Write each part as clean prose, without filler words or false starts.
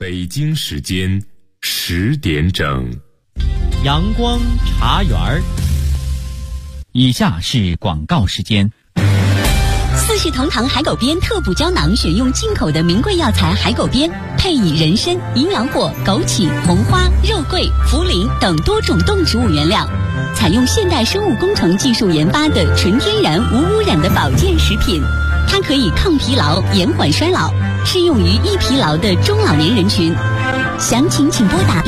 北京时间10点整， 阳光茶园儿。以下是广告时间。 四世同堂海狗鞭特补胶囊选用进口的名贵药材海狗鞭，配以人参、营养果、枸杞、红花、肉桂、茯苓等多种动植物原料，采用现代生物工程技术研发的纯天然无污染的保健食品。它可以抗疲劳、延缓衰老，适用于易疲劳的中老年人群。详情请拨打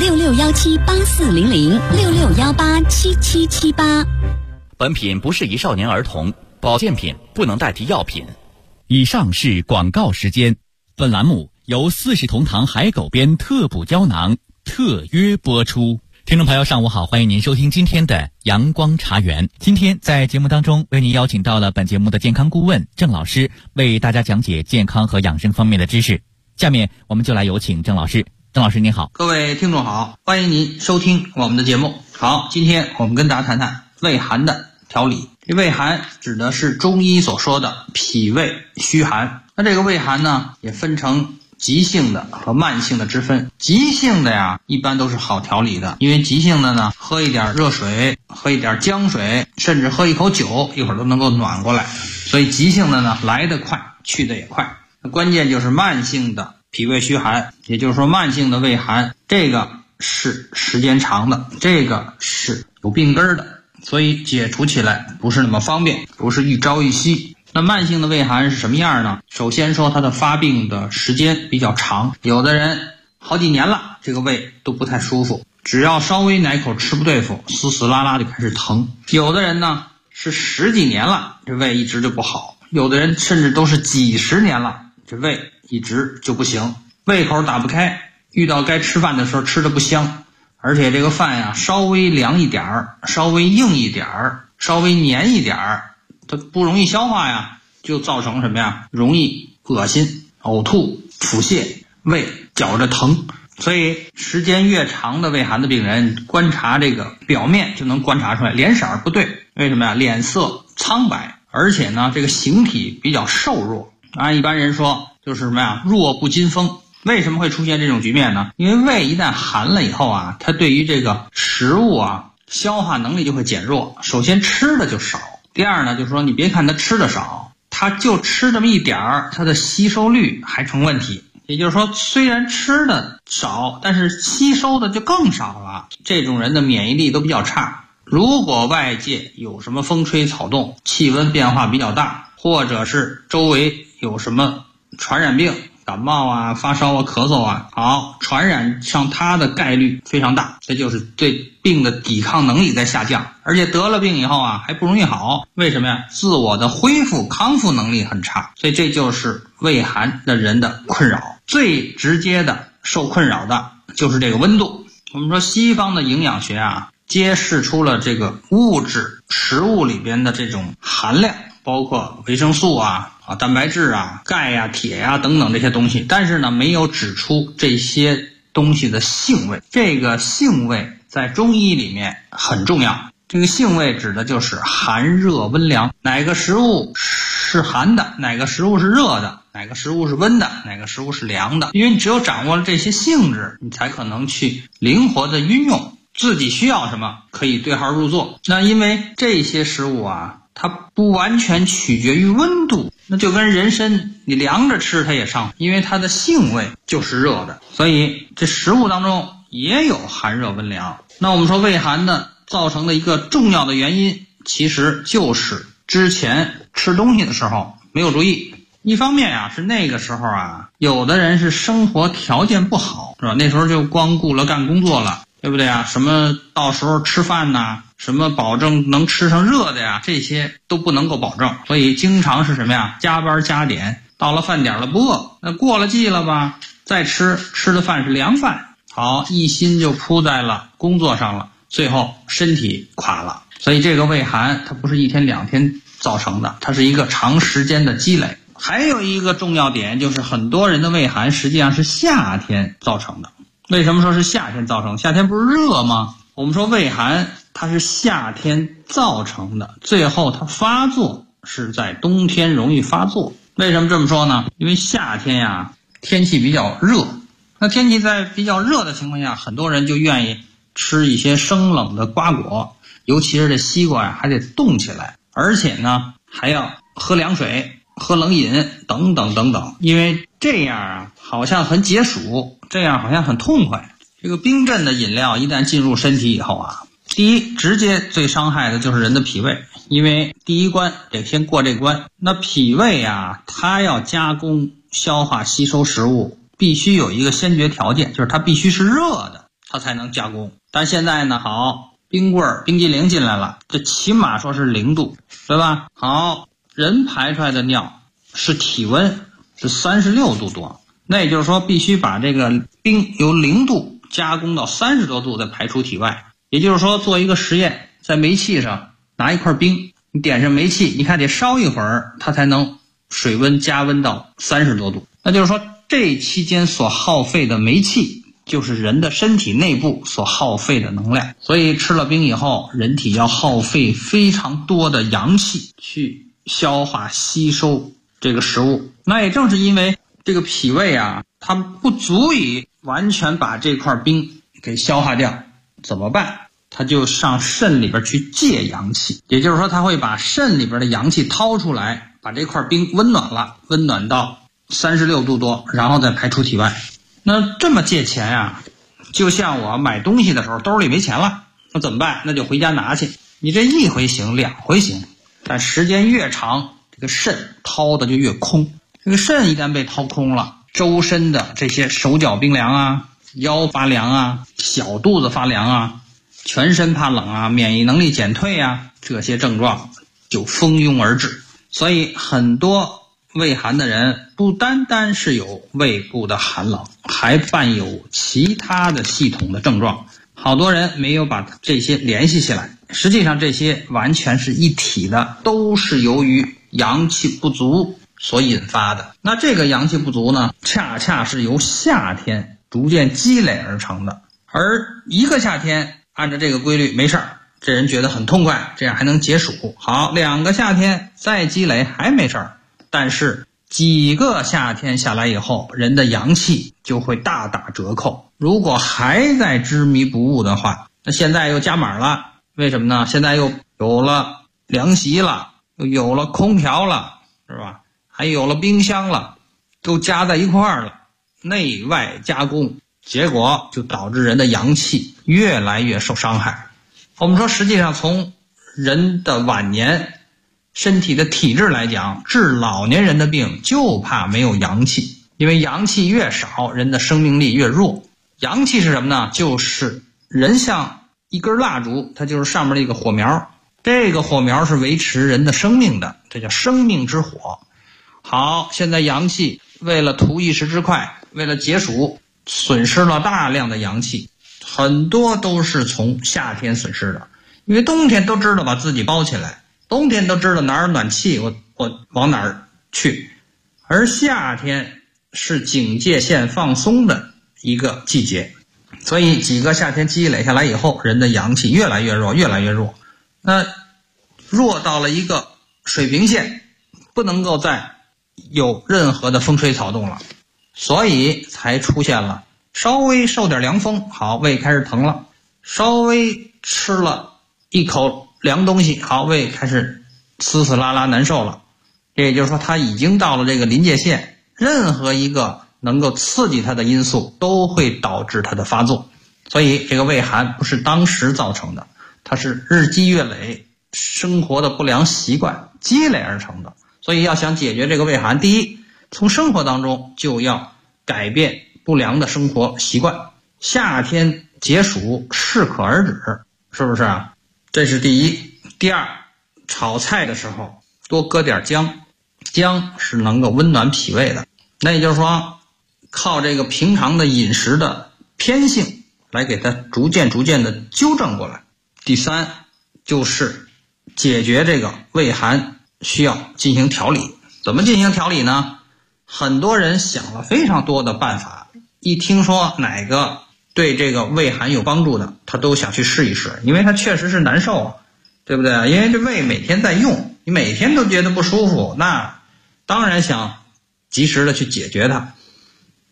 6617840066187778。 本品不适宜少年儿童，保健品不能代替药品。 以上是广告时间。本栏目由四世同堂海狗鞭特补胶囊特约播出。听众朋友上午好，欢迎您收听今天的阳光茶园。今天在节目当中为您邀请到了本节目的健康顾问郑老师，为大家讲解健康和养生方面的知识。下面我们就来有请郑老师。郑老师您好。 各位听众好，欢迎您收听我们的节目。好，今天我们跟大家谈谈胃寒的调理。这胃寒指的是中医所说的脾胃虚寒。那这个胃寒呢，也分成急性的和慢性的之分。急性的呀，一般都是好调理的，因为急性的呢，喝一点热水，喝一点姜水，甚至喝一口酒，一会儿都能够暖过来。所以急性的呢，来得快，去得也快。关键就是慢性的脾胃虚寒，也就是说慢性的胃寒，这个是时间长的，这个是有病根的，所以解除起来不是那么方便，不是一朝一夕。那慢性的胃寒是什么样呢？首先说它的发病的时间比较长，有的人好几年了，这个胃都不太舒服，只要稍微哪口吃不对付，嘶嘶拉拉就开始疼。有的人呢是10几年了，这胃一直就不好，有的人甚至都是几十年了，这胃一直就不行，胃口打不开，遇到该吃饭的时候吃的不香，而且这个饭呀稍微凉一点儿，稍微硬一点儿，稍微黏一点儿，它不容易消化呀，就造成什么呀？容易恶心、呕吐、腹泻，胃绞着疼。所以时间越长的胃寒的病人，观察这个表面就能观察出来，脸色不对。为什么呀？脸色苍白，而且呢这个形体比较瘦弱。按一般人说就是什么呀？弱不禁风。为什么会出现这种局面呢？因为胃一旦寒了以后啊，它对于这个食物啊消化能力就会减弱。首先吃的就少，第二呢就是说你别看它吃的少，它就吃这么一点儿，它的吸收率还成问题。也就是说虽然吃的少，但是吸收的就更少了，这种人的免疫力都比较差。如果外界有什么风吹草动，气温变化比较大，或者是周围有什么传染病，感冒啊、发烧啊、咳嗽啊，好，传染上它的概率非常大，这就是对病的抵抗能力在下降，而且得了病以后啊还不容易好。为什么呀？自我的恢复康复能力很差，所以这就是胃寒的人的困扰。最直接的受困扰的就是这个温度。我们说西方的营养学啊，揭示出了这个物质食物里边的这种含量，包括维生素啊、蛋白质啊、钙呀、铁呀等等这些东西，但是呢没有指出这些东西的性味。这个性味在中医里面很重要，这个性味指的就是寒热温凉，哪个食物是寒的，哪个食物是热的，哪个食物是温的，哪个食物是凉的。因为你只有掌握了这些性质，你才可能去灵活的运用，自己需要什么可以对号入座。那因为这些食物啊它不完全取决于温度，那就跟人参你凉着吃它也上，因为它的性味就是热的，所以这食物当中也有寒热温凉。那我们说胃寒的造成的一个重要的原因，其实就是之前吃东西的时候没有注意。一方面啊是那个时候啊，有的人是生活条件不好，是吧？那时候就光顾了干工作了，对不对啊？什么到时候吃饭呐，什么保证能吃上热的呀，这些都不能够保证，所以经常是什么呀？加班加点，到了饭点了不饿，那过了季了吧，再吃的饭是凉饭，好，一心就扑在了工作上了，最后身体垮了。所以这个胃寒它不是一天两天造成的，它是一个长时间的积累。还有一个重要点就是很多人的胃寒实际上是夏天造成的。为什么说是夏天造成？夏天不是热吗？我们说胃寒它是夏天造成的，最后它发作是在冬天容易发作。为什么这么说呢？因为夏天呀天气比较热， 那天气在比较热的情况下，很多人就愿意吃一些生冷的瓜果，尤其是这西瓜呀，还得冻起来，而且呢还要喝凉水、喝冷饮等等等等，因为这样啊好像很解暑，这样好像很痛快。这个冰镇的饮料一旦进入身体以后啊，第一直接最伤害的就是人的脾胃，因为第一关得先过这关。那脾胃啊，它要加工、消化、吸收食物，必须有一个先决条件，就是它必须是热的，它才能加工。但现在呢，好，冰棍、冰激凌进来了，这起码说是0度，对吧？好，人排出来的尿是体温是36度多，那也就是说必须把这个冰由0度加工到30多度再排出体外。也就是说做一个实验，在煤气上拿一块冰，你点上煤气，你看得烧一会儿它才能水温加温到30多度。那就是说这期间所耗费的煤气就是人的身体内部所耗费的能量。所以吃了冰以后，人体要耗费非常多的阳气去消化吸收这个食物。那也正是因为这个脾胃啊，它不足以完全把这块冰给消化掉，怎么办？它就上肾里边去借阳气，也就是说它会把肾里边的阳气掏出来，把这块冰温暖了，温暖到36度多，然后再排出体外。那这么借钱啊，就像我买东西的时候兜里没钱了，那怎么办？那就回家拿去。你这一回行2回行，但时间越长，这个肾掏的就越空。这个肾一旦被掏空了，周身的这些手脚冰凉啊、腰发凉啊、小肚子发凉啊、全身怕冷啊、免疫能力减退啊，这些症状就蜂拥而至。所以很多胃寒的人不单单是有胃部的寒冷，还伴有其他的系统的症状。好多人没有把这些联系起来，实际上这些完全是一体的，都是由于阳气不足所引发的。那这个阳气不足呢，恰恰是由夏天逐渐积累而成的。而一个夏天按照这个规律没事儿，这人觉得很痛快，这样还能解暑。好，2个夏天再积累还没事儿，但是几个夏天下来以后，人的阳气就会大打折扣。如果还在执迷不悟的话，那现在又加码了。为什么呢？现在又有了凉席了，又有了空调了，是吧？还有了冰箱了，都加在一块儿了，内外加工，结果就导致人的阳气越来越受伤害。我们说实际上从人的晚年身体的体质来讲，治老年人的病就怕没有阳气，因为阳气越少，人的生命力越弱。阳气是什么呢？就是人像一根蜡烛，它就是上面的一个火苗，这个火苗是维持人的生命的，这叫生命之火。好，现在阳气为了图一时之快，为了解暑，损失了大量的阳气，很多都是从夏天损失的。因为冬天都知道把自己包起来，冬天都知道哪儿暖气我往哪儿去，而夏天是警戒线放松的一个季节，所以几个夏天积累下来以后，人的阳气越来越弱，越来越弱。那弱到了一个水平线，不能够再有任何的风吹草动了，所以才出现了稍微受点凉风，好，胃开始疼了；稍微吃了一口凉东西，好，胃开始撕拉拉难受了。这也就是说他已经到了这个临界线，任何一个能够刺激他的因素都会导致他的发作。所以这个胃寒不是当时造成的，它是日积月累生活的不良习惯积累而成的。所以要想解决这个胃寒，第一，从生活当中就要改变不良的生活习惯。夏天解暑适可而止，是不是啊？这是第一。第二，炒菜的时候多搁点姜，姜是能够温暖脾胃的。那也就是说，靠这个平常的饮食的偏性来给它逐渐的纠正过来。第三，就是解决这个胃寒需要进行调理。怎么进行调理呢？很多人想了非常多的办法，一听说哪个对这个胃寒有帮助的，他都想去试一试，因为他确实是难受啊，对不对？因为这胃每天在用，你每天都觉得不舒服，那当然想及时的去解决它。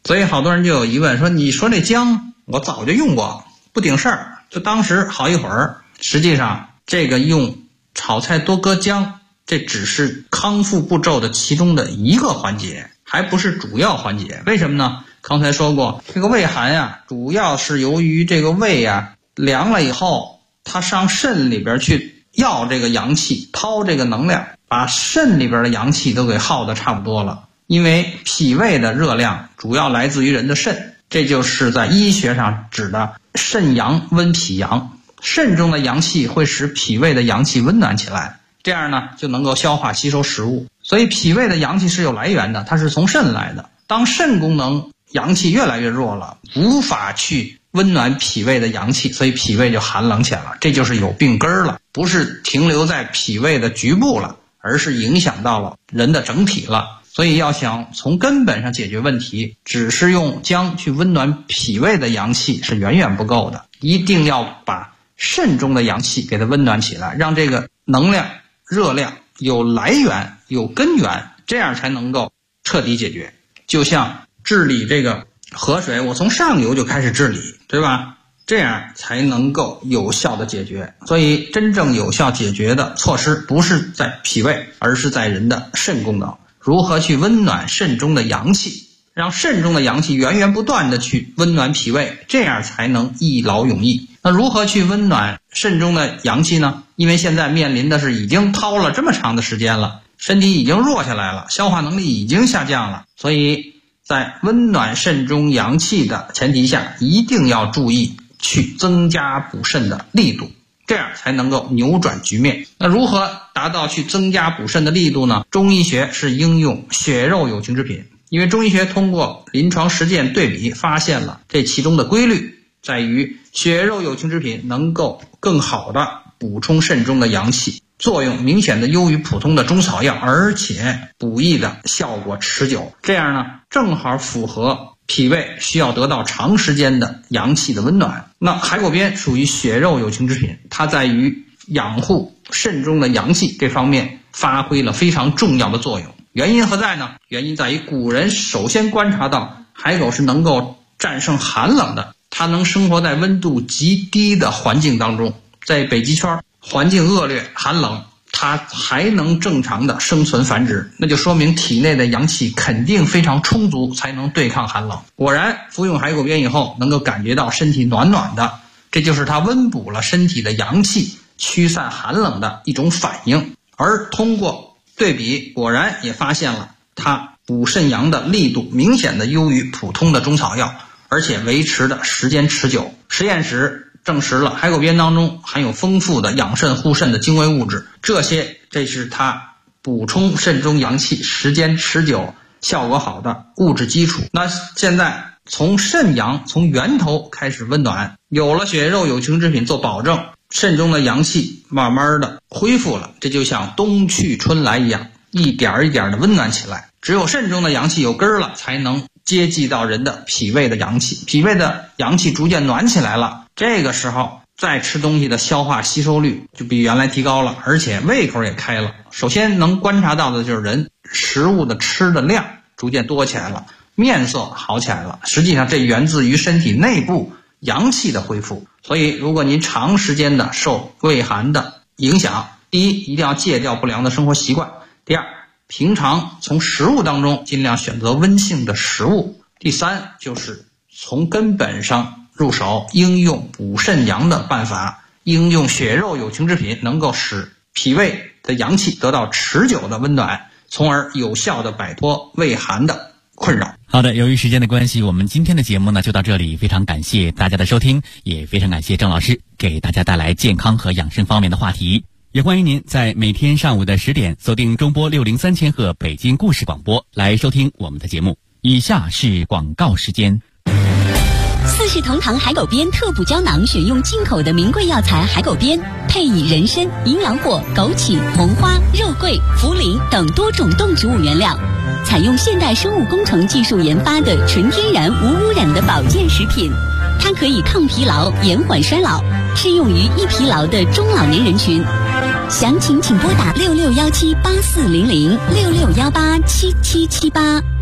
所以好多人就有疑问，说你说这姜我早就用过，不顶事儿，就当时好一会儿。实际上这个用炒菜多搁姜，这只是康复步骤的其中的一个环节，还不是主要环节。为什么呢？刚才说过，这个胃寒呀，主要是由于这个胃呀凉了以后，它上肾里边去要这个阳气，掏这个能量，把肾里边的阳气都给耗得差不多了。因为脾胃的热量主要来自于人的肾，这就是在医学上指的肾阳温脾阳。肾中的阳气会使脾胃的阳气温暖起来，这样呢就能够消化吸收食物。所以脾胃的阳气是有来源的，它是从肾来的。当肾功能阳气越来越弱了，无法去温暖脾胃的阳气，所以脾胃就寒冷起来了，这就是有病根了，不是停留在脾胃的局部了，而是影响到了人的整体了。所以要想从根本上解决问题，只是用姜去温暖脾胃的阳气是远远不够的，一定要把肾中的阳气给它温暖起来，让这个能量热量有来源有根源，这样才能够彻底解决。就像治理这个河水，我从上游就开始治理，对吧？这样才能够有效的解决。所以真正有效解决的措施不是在脾胃，而是在人的肾功能。如何去温暖肾中的阳气，让肾中的阳气源源不断的去温暖脾胃，这样才能一劳永逸。那如何去温暖肾中的阳气呢？因为现在面临的是已经掏了这么长的时间了，身体已经弱下来了，消化能力已经下降了，所以在温暖肾中阳气的前提下，一定要注意去增加补肾的力度，这样才能够扭转局面。那如何达到去增加补肾的力度呢？中医学是应用血肉有情之品，因为中医学通过临床实践对比发现了这其中的规律，在于血肉有情之品能够更好的补充肾中的阳气，作用明显的优于普通的中草药，而且补益的效果持久。这样呢，正好符合脾胃需要得到长时间的阳气的温暖。那海狗鞭属于血肉有情之品，它在于养护肾中的阳气这方面发挥了非常重要的作用。原因何在呢？原因在于古人首先观察到海狗是能够战胜寒冷的，它能生活在温度极低的环境当中，在北极圈环境恶劣寒冷，它还能正常的生存繁殖，那就说明体内的阳气肯定非常充足，才能对抗寒冷。果然服用海狗鞭以后能够感觉到身体暖暖的，这就是它温补了身体的阳气，驱散寒冷的一种反应。而通过对比，果然也发现了它补肾阳的力度明显的优于普通的中草药，而且维持的时间持久。实验室证实了海狗鞭当中含有丰富的养肾护肾的精微物质，这是它补充肾中阳气时间持久效果好的物质基础。那现在从肾阳从源头开始温暖，有了血肉有情之品做保证，肾中的阳气慢慢的恢复了，这就像冬去春来一样，一点一点的温暖起来。只有肾中的阳气有根了，才能接济到人的脾胃的阳气，脾胃的阳气逐渐暖起来了，这个时候再吃东西的消化吸收率就比原来提高了，而且胃口也开了。首先能观察到的就是人食物的吃的量逐渐多起来了，面色好起来了，实际上这源自于身体内部阳气的恢复。所以如果您长时间的受胃寒的影响，第一，一定要戒掉不良的生活习惯；第二，平常从食物当中尽量选择温性的食物；第三，就是从根本上入手，应用补肾阳的办法，应用血肉有情之品，能够使脾胃的阳气得到持久的温暖，从而有效的摆脱胃寒的困扰。 好的，由于时间的关系，我们今天的节目呢就到这里，非常感谢大家的收听，也非常感谢郑老师给大家带来健康和养生方面的话题。也欢迎您在每天上午的10点锁定中波603千赫北京故事广播来收听我们的节目。以下是广告时间。 四世同堂海狗鞭特补胶囊选用进口的名贵药材海狗鞭，配以人参、银耳果、枸杞、红花、肉桂、茯苓等多种动植物原料，采用现代生物工程技术研发的纯天然无污染的保健食品。它可以抗疲劳、延缓衰老，适用于易疲劳的中老年人群。详情请拨打6617840066187778。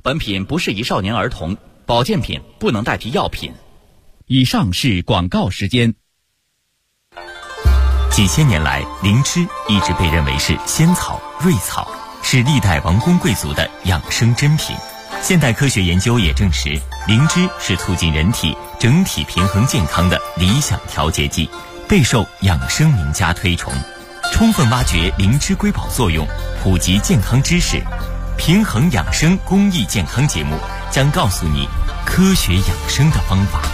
本品不适宜少年儿童，保健品不能代替药品。 以上是广告时间。 几千年来，灵芝一直被认为是仙草、瑞草，是历代王公贵族的养生珍品。现代科学研究也证实，灵芝是促进人体整体平衡健康的理想调节剂，备受养生名家推崇。充分挖掘灵芝瑰宝作用，普及健康知识，平衡养生公益健康节目将告诉你科学养生的方法。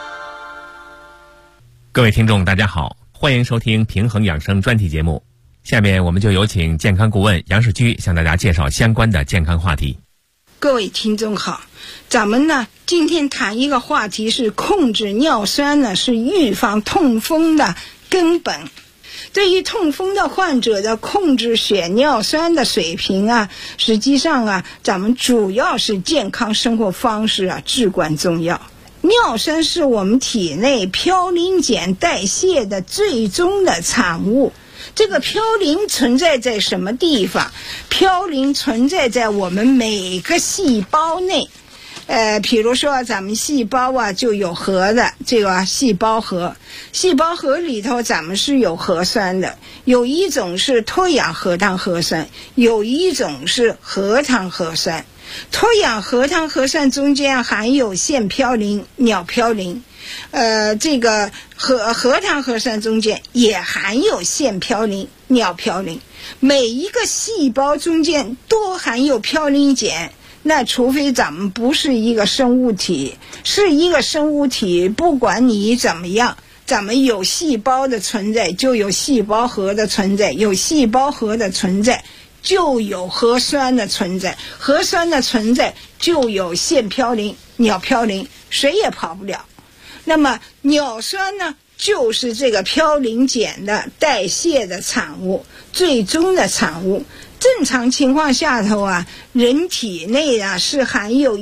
各位听众大家好，欢迎收听平衡养生专题节目。下面我们就有请健康顾问杨世居向大家介绍相关的健康话题。 各位听众好，咱们呢今天谈一个话题是控制尿酸呢是预防痛风的根本。对于痛风的患者的控制血尿酸的水平啊，实际上啊咱们主要是健康生活方式啊至关重要。尿酸是我们体内嘌呤碱代谢的最终的产物。这个嘌呤存在在什么地方？嘌呤存在在我们每个细胞内。比如说咱们细胞啊就有核的这个细胞核，细胞核里头咱们是有核酸的，有一种是脱氧核糖核酸，有一种是核糖核酸。脱氧核糖核酸中间含有腺嘌呤、鸟嘌呤，这个核糖核酸中间也含有腺嘌呤、鸟嘌呤。每一个细胞中间都含有嘌呤碱，那除非咱们不是一个生物体，是一个生物体，不管你怎么样，咱们有细胞的存在就有细胞核的存在，有细胞核的存在就有核酸的存在，核酸的存在就有腺嘌呤、鸟嘌呤，谁也跑不了。那么尿酸呢就是这个嘌呤碱的代谢的产物，最终的产物。正常情况下头啊，人体内啊是含有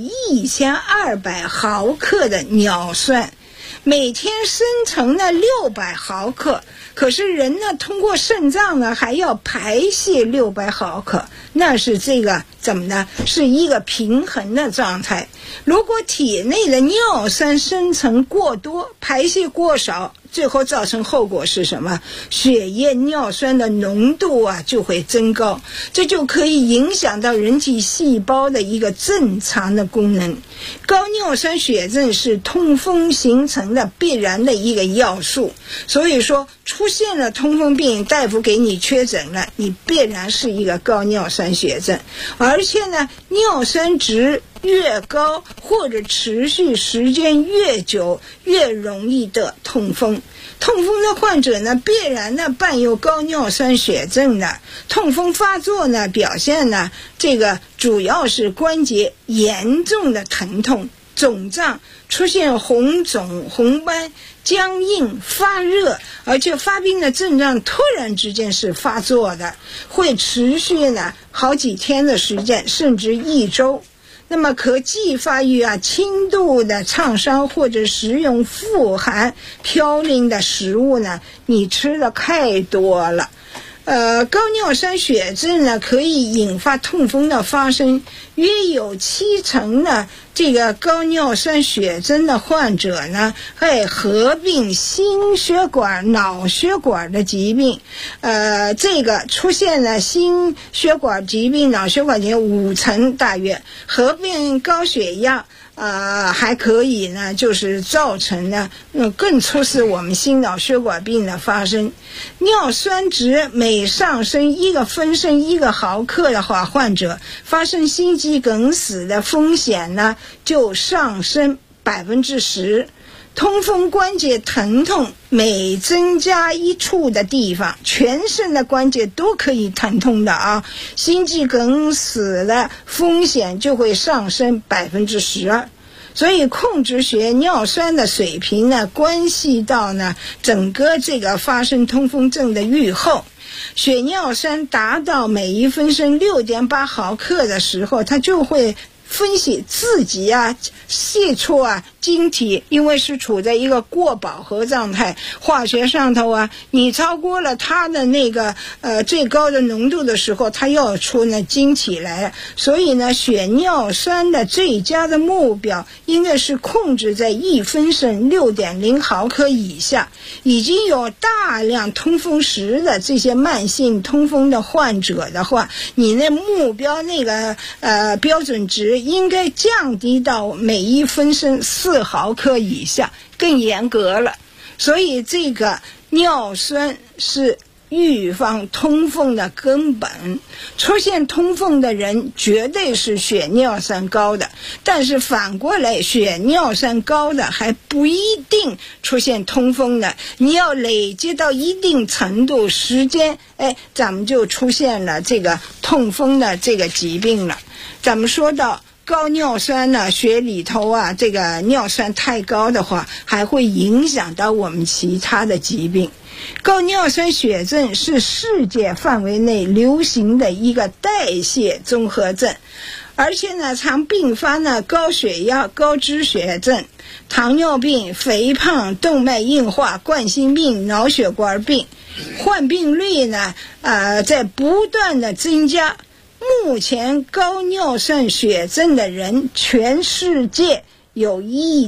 1200毫克的尿酸，每天生成了600毫克，可是人呢通过肾脏呢还要排泄600毫克，那是这个怎么呢？是一个平衡的状态。如果体内的尿酸生成过多，排泄过少，最后造成后果是什么？血液尿酸的浓度啊就会增高，这就可以影响到人体细胞的一个正常的功能。高尿酸血症是痛风形成的必然的一个要素，所以说出现了痛风病，大夫给你确诊了，你必然是一个高尿酸血症。而且呢，尿酸值越高或者持续时间越久，越容易得痛风。痛风的患者呢，必然呢伴有高尿酸血症的。痛风发作呢，表现呢，这个主要是关节严重的疼痛、肿胀，出现红肿、红斑、僵硬、发热，而且发病的症状突然之间是发作的，会持续呢好几天的时间，甚至1周。那么可继发于轻度的创伤，或者食用富含嘌呤的食物呢，你吃的太多了。高尿酸血症呢可以引发痛风的发生，约有70%的这个高尿酸血症的患者呢会合并心血管、脑血管的疾病，这个出现了心血管疾病、脑血管疾病50%大约，合并高血压还可以呢，就是造成呢更促使我们心脑血管病的发生。尿酸值每上升1个分升1个毫克的话，患者发生心肌梗死的风险呢就上升10%。痛风关节疼痛每增加一处的地方，全身的关节都可以疼痛的啊，心肌梗死的风险就会上升12%。所以控制血尿酸的水平呢，关系到呢整个这个发生痛风症的预后。血尿酸达到每1分升6.8毫克的时候，它就会分析自己泄出晶体因为是处在一个过饱和状态，化学上头啊，你超过了它的那个最高的浓度的时候，它要出呢晶体来。所以呢，血尿酸的最佳的目标应该是控制在1分升 6.0 毫克以下。已经有大量通风时的这些慢性通风的患者的话，你那目标那个标准值应该降低到每1分升4毫克以下，更严格了。所以这个尿酸是预防通风的根本。出现通风的人绝对是血尿酸高的，但是反过来血尿酸高的还不一定出现通风的，你要累积到一定程度时间，咱们就出现了这个痛风的这个疾病了。咱们说到高尿酸呢，血里头啊，这个尿酸太高的话，还会影响到我们其他的疾病。高尿酸血症是世界范围内流行的一个代谢综合症，而且呢，常并发呢高血压、高脂血症、糖尿病、肥胖、动脉硬化、冠心病、脑血管病，患病率呢在不断的增加。目前高尿酸血症的人全世界有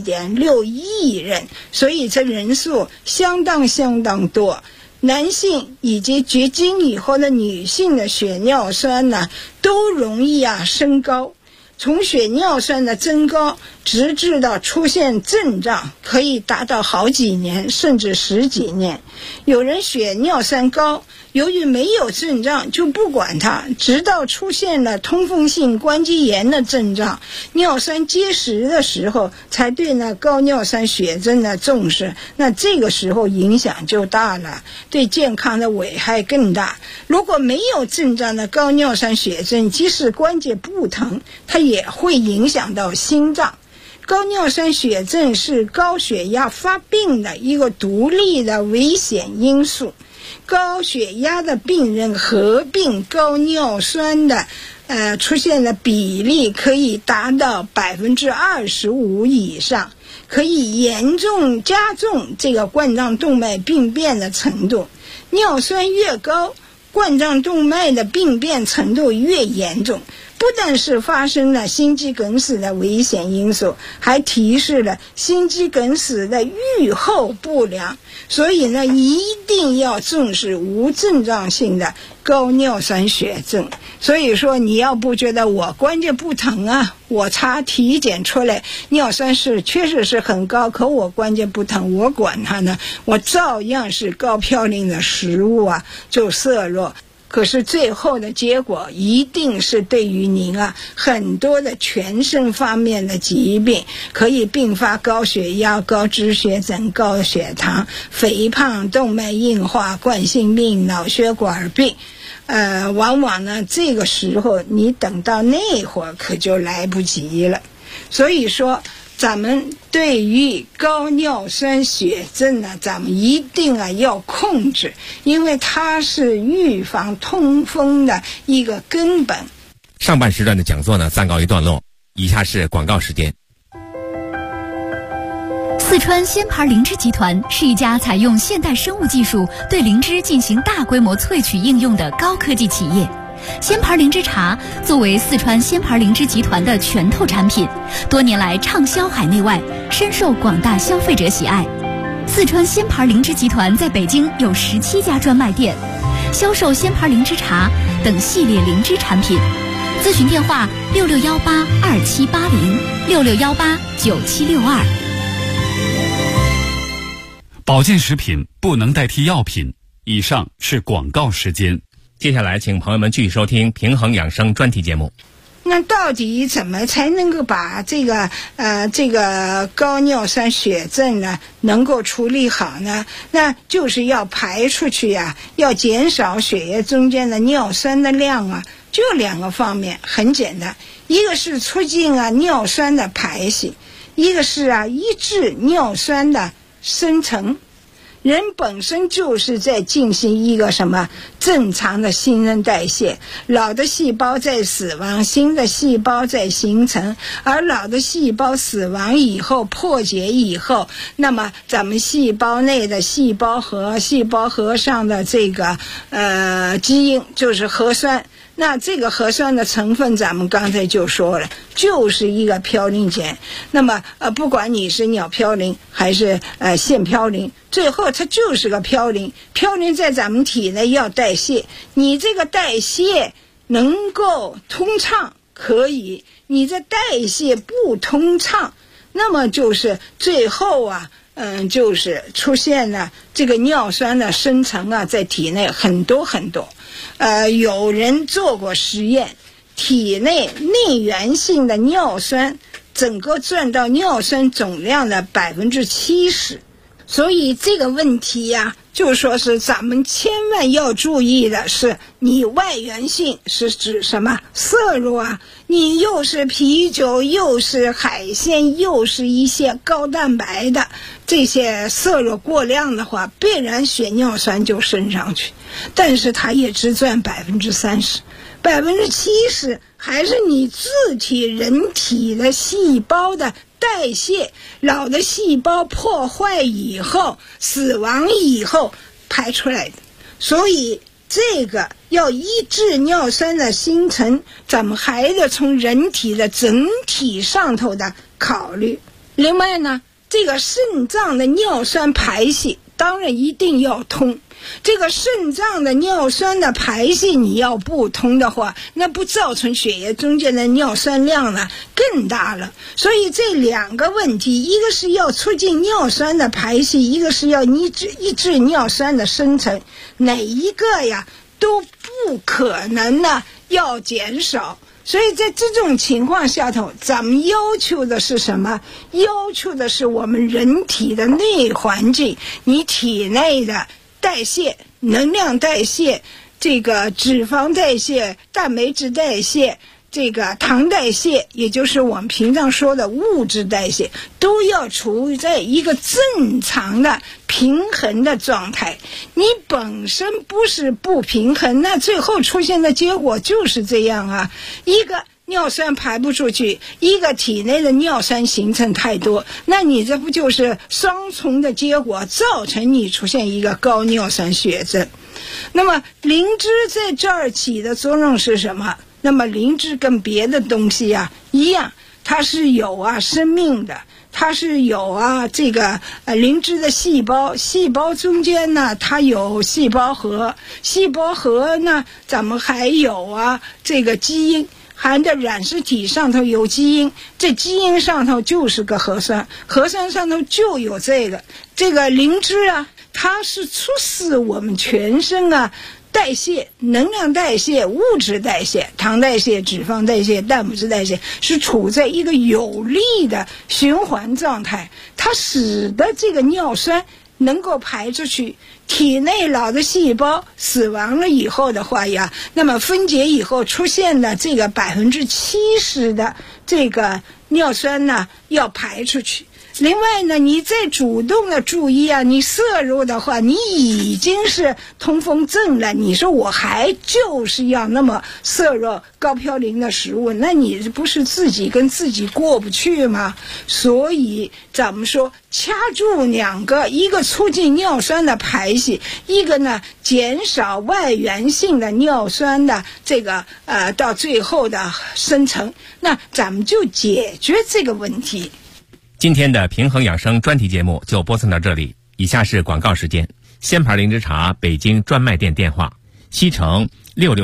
1.6亿人，所以这人数相当多。男性以及绝经以后的女性的血尿酸呢，都容易升高。从血尿酸的增高直至到出现症状，可以达到好几年甚至10几年。有人血尿酸高，由于没有症状就不管它，直到出现了通风性关节炎的症状、尿酸结石的时候，才对那高尿酸血症的重视。那这个时候影响就大了，对健康的危害更大。如果没有症状的高尿酸血症，即使关节不疼，它也会影响到心脏。高尿酸血症是高血压发病的一个独立的危险因素。高血压的病人合并高尿酸的出现的比例可以达到25%以上，可以严重加重这个冠状动脉病变的程度。尿酸越高，冠状动脉的病变程度越严重，不但是发生了心肌梗死的危险因素，还提示了心肌梗死的预后不良。所以呢，一定要重视无症状性的高尿酸血症。所以说，你要不觉得我关节不疼啊，我查体检出来尿酸是确实是很高，可我关节不疼，我管它呢，我照样是高嘌呤的食物就摄入。可是最后的结果一定是对于您很多的全身方面的疾病，可以并发高血压、高脂血症、高血糖、肥胖、动脉硬化、冠心病、脑血管病。往往呢，这个时候你等到那会儿可就来不及了。所以说，咱们对于高尿酸血症呢，咱们一定要控制，因为它是预防痛风的一个根本。 上半时段的讲座呢暂告一段落，以下是广告时间。 四川仙牌灵芝集团是一家采用现代生物技术对灵芝进行大规模萃取应用的高科技企业。仙牌灵芝茶作为四川仙牌灵芝集团的拳头产品，多年来畅销海内外，深受广大消费者喜爱。四川仙牌灵芝集团在北京有17家专卖店，销售仙牌灵芝茶等系列灵芝产品。咨询电话66182780，66189762。 保健食品不能代替药品。以上是广告时间。 接下来请朋友们继续收听平衡养生专题节目。 那到底怎么才能够把这个高尿酸血症呢能够处理好呢？那就是要排出去要减少血液中间的尿酸的量就2个方面，很简单，一个是促进尿酸的排泄，一个是抑制尿酸的生成。 人本身就是在进行一个什么正常的新陈代谢，老的细胞在死亡，新的细胞在形成，而老的细胞死亡以后破解以后，那么咱们细胞内的细胞核上的这个基因就是核酸，那这个核酸的成分咱们刚才就说了，就是一个嘌呤碱。那么不管你是鸟嘌呤还是腺嘌呤，最后它就是个嘌呤。嘌呤在咱们体内要代谢，你这个代谢能够通畅可以，你这代谢不通畅，那么就是最后啊就是出现了这个尿酸的生成啊，在体内很多很多。有人做过实验，体内内源性的尿酸整个占到尿酸总量的70%。所以这个问题呀，就说是咱们千万要注意的是，你外源性是指什么？摄入啊，你又是啤酒，又是海鲜，又是一些高蛋白的，这些摄入过量的话，必然血尿酸就升上去，但是它也只占30%，70%还是你自体人体的细胞的代谢，老的细胞破坏以后死亡以后排出来的。所以这个要抑制尿酸的形成，咱们还得从人体的整体上头的考虑。另外呢，这个肾脏的尿酸排泄当然一定要通，这个肾脏的尿酸的排泄你要不通的话，那不造成血液中间的尿酸量呢更大了。所以这两个问题，一个是要促进尿酸的排泄，一个是要抑制尿酸的生成，哪一个呀都不可能呢要减少。所以在这种情况下头，咱们要求的是什么？要求的是我们人体的内环境，你体内的代谢、能量代谢、这个脂肪代谢、蛋白质代谢、这个糖代谢，也就是我们平常说的物质代谢，都要处在一个正常的平衡的状态。你本身不是不平衡，那最后出现的结果就是这样啊，一个尿酸排不出去，一个体内的尿酸形成太多，那你这不就是双重的结果，造成你出现一个高尿酸血症。那么灵芝在这儿起的作用是什么？那么灵芝跟别的东西啊一样，它是有生命的，它是有这个灵芝的细胞中间呢它有细胞核，细胞核呢咱们还有这个基因，含的染色体上头有基因，这基因上头就是个核酸，核酸上头就有这个灵芝它是促使我们全身代谢、能量代谢、物质代谢、糖代谢、脂肪代谢、蛋白质代谢是处在一个有利的循环状态，它使得这个尿酸能够排出去。体内老的细胞死亡了以后的话呀，那么分解以后出现的这个70%的这个尿酸呢要排出去。另外呢，你再主动的注意你摄入的话，你已经是通风症了，你说我还就是要那么摄入高嘌呤的食物，那你不是自己跟自己过不去吗？所以咱们说掐住两个，一个促进尿酸的排泄，一个呢减少外源性的尿酸的这个到最后的生成，那咱们就解决这个问题。 今天的平衡养生专题节目就播送到这里，以下是广告时间。仙牌灵芝茶北京专卖店电话：西城66